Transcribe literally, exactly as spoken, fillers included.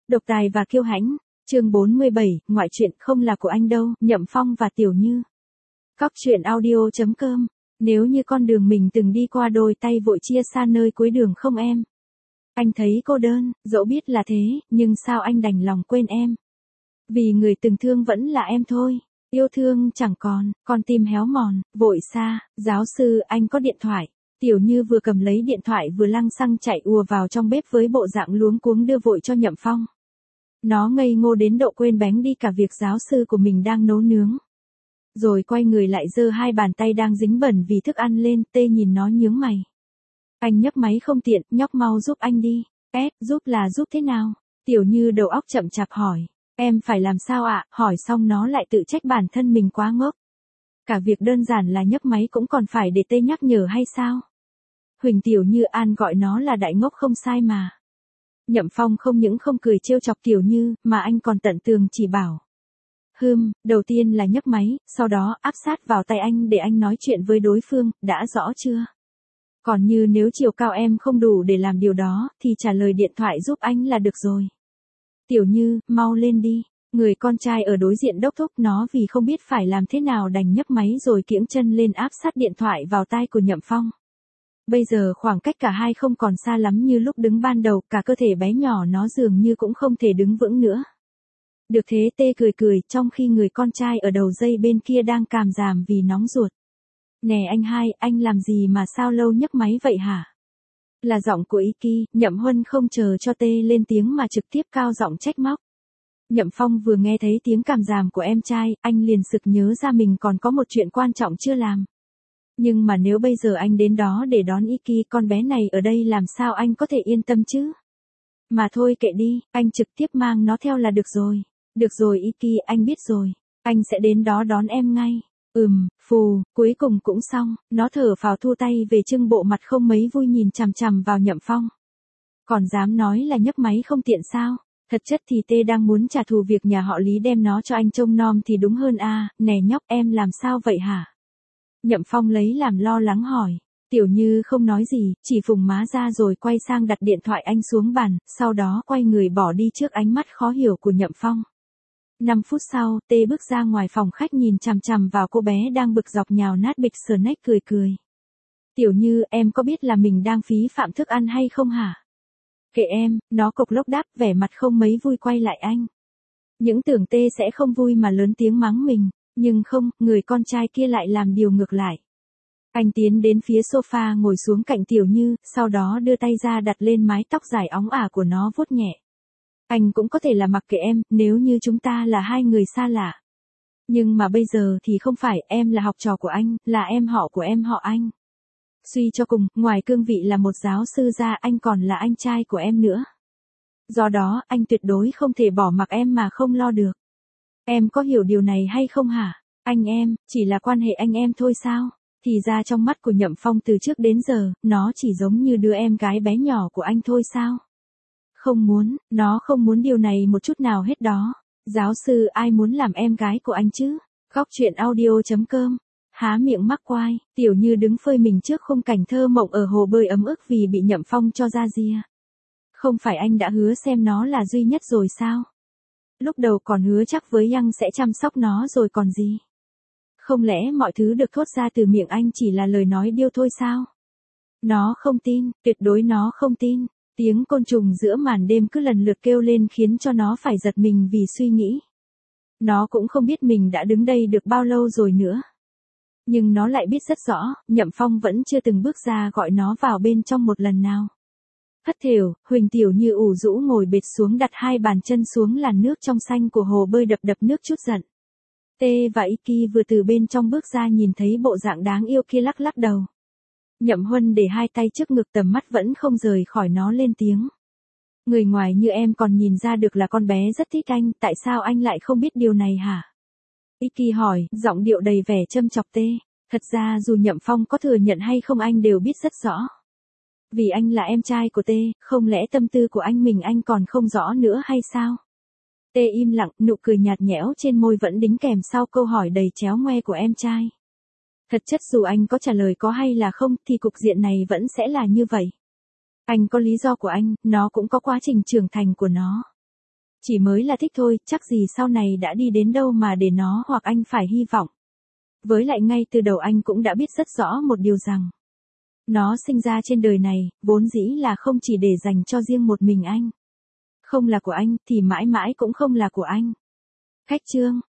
Độc tài và kiêu hãnh, chương bốn mươi bảy, ngoại truyện không là của anh đâu, Nhậm Phong và Tiểu Như. Cóc truyện audio chấm com, nếu như con đường mình từng đi qua đôi tay vội chia xa nơi cuối đường không em. Anh thấy cô đơn, dẫu biết là thế, nhưng sao anh đành lòng quên em. Vì người từng thương vẫn là em thôi, yêu thương chẳng còn, con tim héo mòn, vội xa, giáo sư anh có điện thoại. Tiểu Như vừa cầm lấy điện thoại vừa lăng xăng chạy ùa vào trong bếp với bộ dạng luống cuống đưa vội cho Nhậm Phong. Nó ngây ngô đến độ quên bén đi cả việc giáo sư của mình đang nấu nướng. Rồi quay người lại giơ hai bàn tay đang dính bẩn vì thức ăn lên, tê nhìn nó nhướng mày. Anh nhấc máy không tiện, nhóc mau giúp anh đi. Ép, giúp là giúp thế nào? Tiểu Như đầu óc chậm chạp hỏi. Em phải làm sao ạ? Hỏi xong nó lại tự trách bản thân mình quá ngốc. Cả việc đơn giản là nhấc máy cũng còn phải để tê nhắc nhở hay sao? Huỳnh Tiểu Như An gọi nó là đại ngốc không sai mà. Nhậm Phong không những không cười trêu chọc Tiểu Như, mà anh còn tận tường chỉ bảo. Hừm, đầu tiên là nhấc máy, sau đó áp sát vào tay anh để anh nói chuyện với đối phương, đã rõ chưa? Còn như nếu chiều cao em không đủ để làm điều đó, thì trả lời điện thoại giúp anh là được rồi. Tiểu Như, mau lên đi. Người con trai ở đối diện đốc thúc nó vì không biết phải làm thế nào đành nhấc máy rồi kiễng chân lên áp sát điện thoại vào tai của Nhậm Phong. Bây giờ khoảng cách cả hai không còn xa lắm như lúc đứng ban đầu, cả cơ thể bé nhỏ nó dường như cũng không thể đứng vững nữa. Được thế tê cười cười trong khi người con trai ở đầu dây bên kia đang càm ràm vì nóng ruột. Nè anh hai, anh làm gì mà sao lâu nhấc máy vậy hả? Là giọng của Iki, Nhậm Huân không chờ cho tê lên tiếng mà trực tiếp cao giọng trách móc. Nhậm Phong vừa nghe thấy tiếng càm ràm của em trai, anh liền sực nhớ ra mình còn có một chuyện quan trọng chưa làm. Nhưng mà nếu bây giờ anh đến đó để đón Iki, con bé này ở đây làm sao anh có thể yên tâm chứ? Mà thôi kệ đi, anh trực tiếp mang nó theo là được rồi. Được rồi Iki, anh biết rồi. Anh sẽ đến đó đón em ngay. Ừm, phù, cuối cùng cũng xong, nó thở phào thu tay về trưng bộ mặt không mấy vui nhìn chằm chằm vào Nhậm Phong. Còn dám nói là nhấc máy không tiện sao? Thật chất thì tê đang muốn trả thù việc nhà họ Lý đem nó cho anh trông nom thì đúng hơn a. Nè nhóc em làm sao vậy hả? Nhậm Phong lấy làm lo lắng hỏi. Tiểu Như không nói gì, chỉ phùng má ra rồi quay sang đặt điện thoại anh xuống bàn, sau đó quay người bỏ đi trước ánh mắt khó hiểu của Nhậm Phong. Năm phút sau, tê bước ra ngoài phòng khách nhìn chằm chằm vào cô bé đang bực dọc nhào nát bịch snack cười cười. Tiểu Như, em có biết là mình đang phí phạm thức ăn hay không hả? Kệ em, nó cộc lốc đáp vẻ mặt không mấy vui quay lại anh. Những tưởng tê sẽ không vui mà lớn tiếng mắng mình, nhưng không, người con trai kia lại làm điều ngược lại. Anh tiến đến phía sofa ngồi xuống cạnh Tiểu Như, sau đó đưa tay ra đặt lên mái tóc dài óng ả của nó vuốt nhẹ. Anh cũng có thể là mặc kệ em, nếu như chúng ta là hai người xa lạ. Nhưng mà bây giờ thì không phải, em là học trò của anh, là em họ của em họ anh. Suy cho cùng, ngoài cương vị là một giáo sư ra anh còn là anh trai của em nữa. Do đó, anh tuyệt đối không thể bỏ mặc em mà không lo được. Em có hiểu điều này hay không hả? Anh em, chỉ là quan hệ anh em thôi sao? Thì ra trong mắt của Nhậm Phong từ trước đến giờ, nó chỉ giống như đứa em gái bé nhỏ của anh thôi sao? Không muốn, nó không muốn điều này một chút nào hết đó. Giáo sư ai muốn làm em gái của anh chứ? Cóc truyện audio chấm com. Há miệng mắc quai, Tiểu Như đứng phơi mình trước khung cảnh thơ mộng ở hồ bơi ấm ức vì bị Nhậm Phong cho ra ria. Không phải anh đã hứa xem nó là duy nhất rồi sao? Lúc đầu còn hứa chắc với Yang sẽ chăm sóc nó rồi còn gì? Không lẽ mọi thứ được thốt ra từ miệng anh chỉ là lời nói điêu thôi sao? Nó không tin, tuyệt đối nó không tin. Tiếng côn trùng giữa màn đêm cứ lần lượt kêu lên khiến cho nó phải giật mình vì suy nghĩ. Nó cũng không biết mình đã đứng đây được bao lâu rồi nữa. Nhưng nó lại biết rất rõ, Nhậm Phong vẫn chưa từng bước ra gọi nó vào bên trong một lần nào. Hất thểu, Huỳnh Tiểu Như ủ rũ ngồi bệt xuống đặt hai bàn chân xuống làn nước trong xanh của hồ bơi đập đập nước chút giận. Tê và Iki vừa từ bên trong bước ra nhìn thấy bộ dạng đáng yêu kia lắc lắc đầu. Nhậm Huân để hai tay trước ngực tầm mắt vẫn không rời khỏi nó lên tiếng. Người ngoài như em còn nhìn ra được là con bé rất thích anh, tại sao anh lại không biết điều này hả? Iki hỏi, giọng điệu đầy vẻ châm chọc tê. Thật ra dù Nhậm Phong có thừa nhận hay không anh đều biết rất rõ. Vì anh là em trai của tê, không lẽ tâm tư của anh mình anh còn không rõ nữa hay sao? Tê im lặng, nụ cười nhạt nhẽo trên môi vẫn đính kèm sau câu hỏi đầy chéo ngoe của em trai. Thật chất dù anh có trả lời có hay là không thì cục diện này vẫn sẽ là như vậy. Anh có lý do của anh, nó cũng có quá trình trưởng thành của nó. Chỉ mới là thích thôi, chắc gì sau này đã đi đến đâu mà để nó hoặc anh phải hy vọng. Với lại ngay từ đầu anh cũng đã biết rất rõ một điều rằng, nó sinh ra trên đời này, vốn dĩ là không chỉ để dành cho riêng một mình anh. Không là của anh, thì mãi mãi cũng không là của anh. Khách chương.